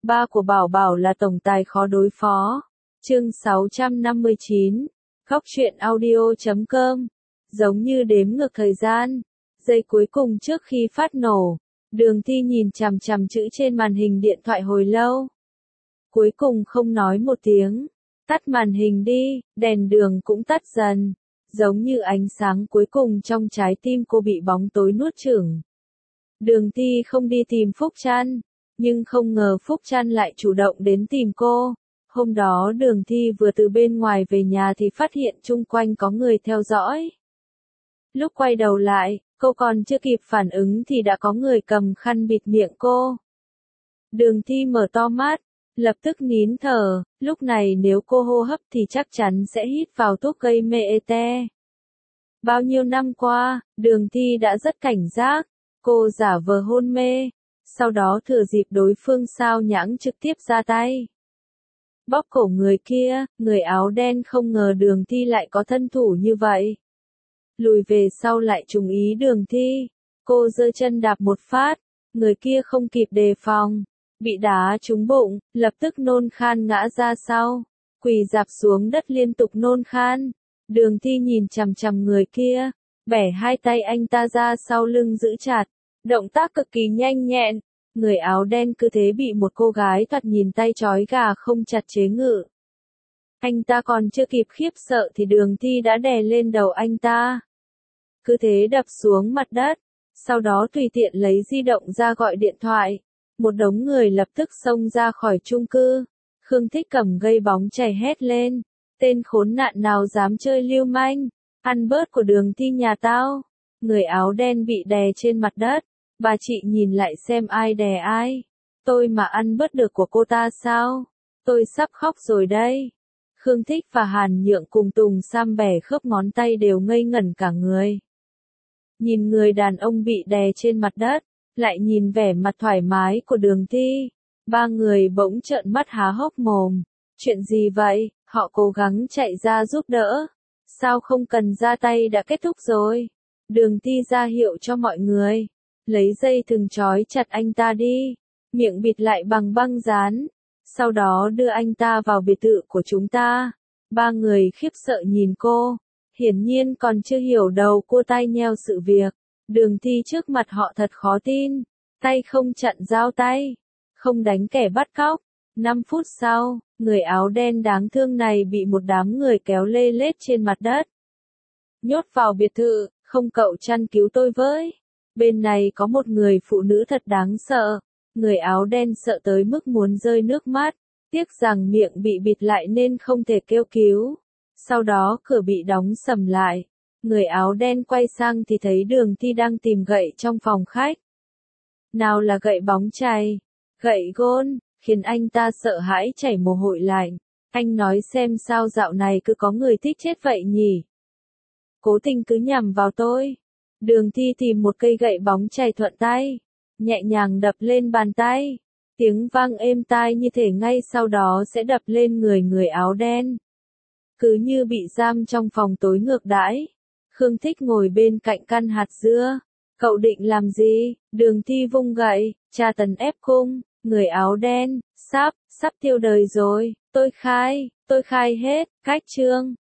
ba của Bảo Bảo là tổng tài khó đối phó. Chương 659. Góc truyện audio.com. Giống như đếm ngược thời gian, giây cuối cùng trước khi phát nổ, Đường Thi nhìn chằm chằm chữ trên màn hình điện thoại hồi lâu. Cuối cùng không nói một tiếng, tắt màn hình đi, đèn đường cũng tắt dần, giống như ánh sáng cuối cùng trong trái tim cô bị bóng tối nuốt chửng. Đường Thi không đi tìm Phúc Trăn, nhưng không ngờ Phúc Trăn lại chủ động đến tìm cô. Hôm đó Đường Thi vừa từ bên ngoài về nhà thì phát hiện chung quanh có người theo dõi. Lúc quay đầu lại, cô còn chưa kịp phản ứng thì đã có người cầm khăn bịt miệng cô. Đường Thi mở to mắt, lập tức nín thở, lúc này nếu cô hô hấp thì chắc chắn sẽ hít vào thuốc gây mê ete. Bao nhiêu năm qua, Đường Thi đã rất cảnh giác, cô giả vờ hôn mê, sau đó thừa dịp đối phương xao nhãng trực tiếp ra tay. Bóp cổ người kia, người áo đen không ngờ Đường Thi lại có thân thủ như vậy. Lùi về sau lại trùng ý Đường Thi, cô giơ chân đạp một phát, người kia không kịp đề phòng, bị đá trúng bụng, lập tức nôn khan ngã ra sau, quỳ rạp xuống đất liên tục nôn khan. Đường Thi nhìn chằm chằm người kia, bẻ hai tay anh ta ra sau lưng giữ chặt, động tác cực kỳ nhanh nhẹn. Người áo đen cứ thế bị một cô gái thoạt nhìn tay trói gà không chặt chế ngự. Anh ta còn chưa kịp khiếp sợ thì Đường Thi đã đè lên đầu anh ta. Cứ thế đập xuống mặt đất, sau đó tùy tiện lấy di động ra gọi điện thoại. Một đống người lập tức xông ra khỏi chung cư. Khương Thích Cẩm gây bóng chảy hét lên. Tên khốn nạn nào dám chơi lưu manh, ăn bớt của Đường Thi nhà tao. Người áo đen bị đè trên mặt đất. Bà chị nhìn lại xem ai đè ai. Tôi mà ăn bớt được của cô ta sao? Tôi sắp khóc rồi đây. Khương Thích và Hàn Nhượng cùng Tùng Sam bẻ khớp ngón tay đều ngây ngẩn cả người. Nhìn người đàn ông bị đè trên mặt đất, lại nhìn vẻ mặt thoải mái của Đường Thi. Ba người bỗng trợn mắt há hốc mồm. Chuyện gì vậy? Họ cố gắng chạy ra giúp đỡ. Sao không cần ra tay đã kết thúc rồi? Đường Thi ra hiệu cho mọi người. Lấy dây thừng trói chặt anh ta đi, miệng bịt lại bằng băng dán, sau đó đưa anh ta vào biệt thự của chúng ta. Ba người khiếp sợ nhìn cô, hiển nhiên còn chưa hiểu đầu cua tai nheo sự việc. Đường Thi trước mặt họ thật khó tin, tay không chặn dao tay, không đánh kẻ bắt cóc. 5 phút sau, người áo đen đáng thương này bị một đám người kéo lê lết trên mặt đất. Nhốt vào biệt thự, không cậu Trăn cứu tôi với. Bên này có một người phụ nữ thật đáng sợ. Người áo đen sợ tới mức muốn rơi nước mắt. Tiếc rằng miệng bị bịt lại nên không thể kêu cứu. Sau đó cửa bị đóng sầm lại. Người áo đen quay sang thì thấy Đường Thi đang tìm gậy trong phòng khách. Nào là gậy bóng chày, gậy gôn, khiến anh ta sợ hãi chảy mồ hôi lạnh. Anh nói xem sao dạo này cứ có người thích chết vậy nhỉ? Cố tình cứ nhằm vào tôi. Đường Thi tìm một cây gậy bóng chày thuận tay, nhẹ nhàng đập lên bàn tay. Tiếng vang êm tai như thể ngay sau đó sẽ đập lên người áo đen. Cứ như bị giam trong phòng tối ngược đãi. Khương Thích ngồi bên cạnh căn hạt dưa. Cậu định làm gì? Đường Thi vung gậy, tra tấn ép cung. Người áo đen, sắp tiêu đời rồi. Tôi khai hết, cách chương.